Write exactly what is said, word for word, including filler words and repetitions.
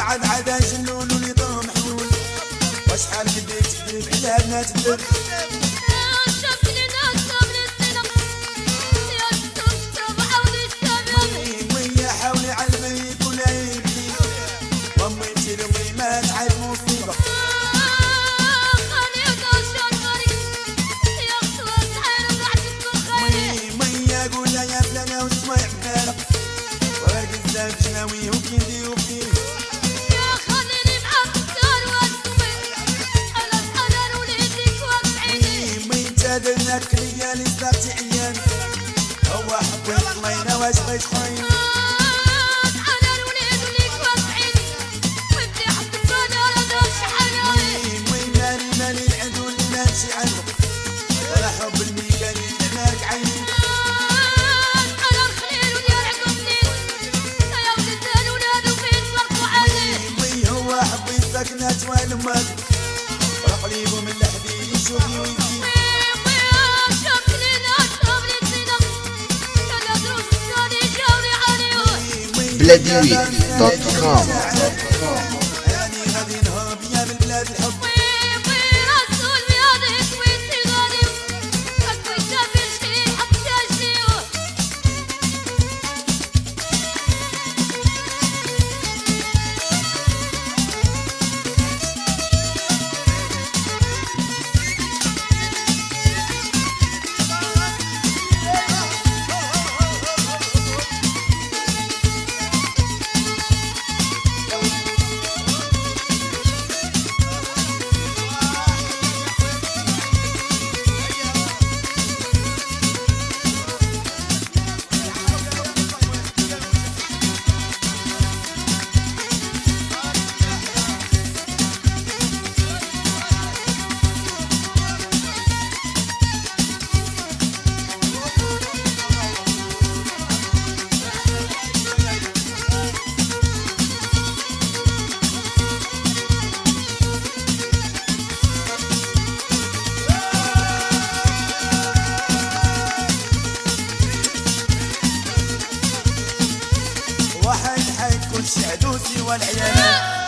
عاد عاد جنون اللي ضم حلول وشحال بديت تكذب على بنات الدر مي حاولي على الميت ولا يبكي وامي تلوي ما تعب مصيبه مي مي اقول لها يا فلانه واسمعي بحالك ورق الزاف جناوي وكيدي وفيه درناك ليالي سبعتي ايام هو حبي طلينا واش بغيت خويا انا الوليد وليك واقعين وانتي حبك انا راه شحال وين وين مالي مالي العدو اللي ماشي عنده ولا حب الميكاني هناك عيني انا الخليل وديالكم منين يا ولد الولاد وفين فرقوا عليه وي هو حبي سكنات والمات رقليبو من الحديد يشوفني ويزيد بلاديوي دوت كوم. أني غادي نهرب يا من بلاد الحب واحد حيكون شعدوسي والعيال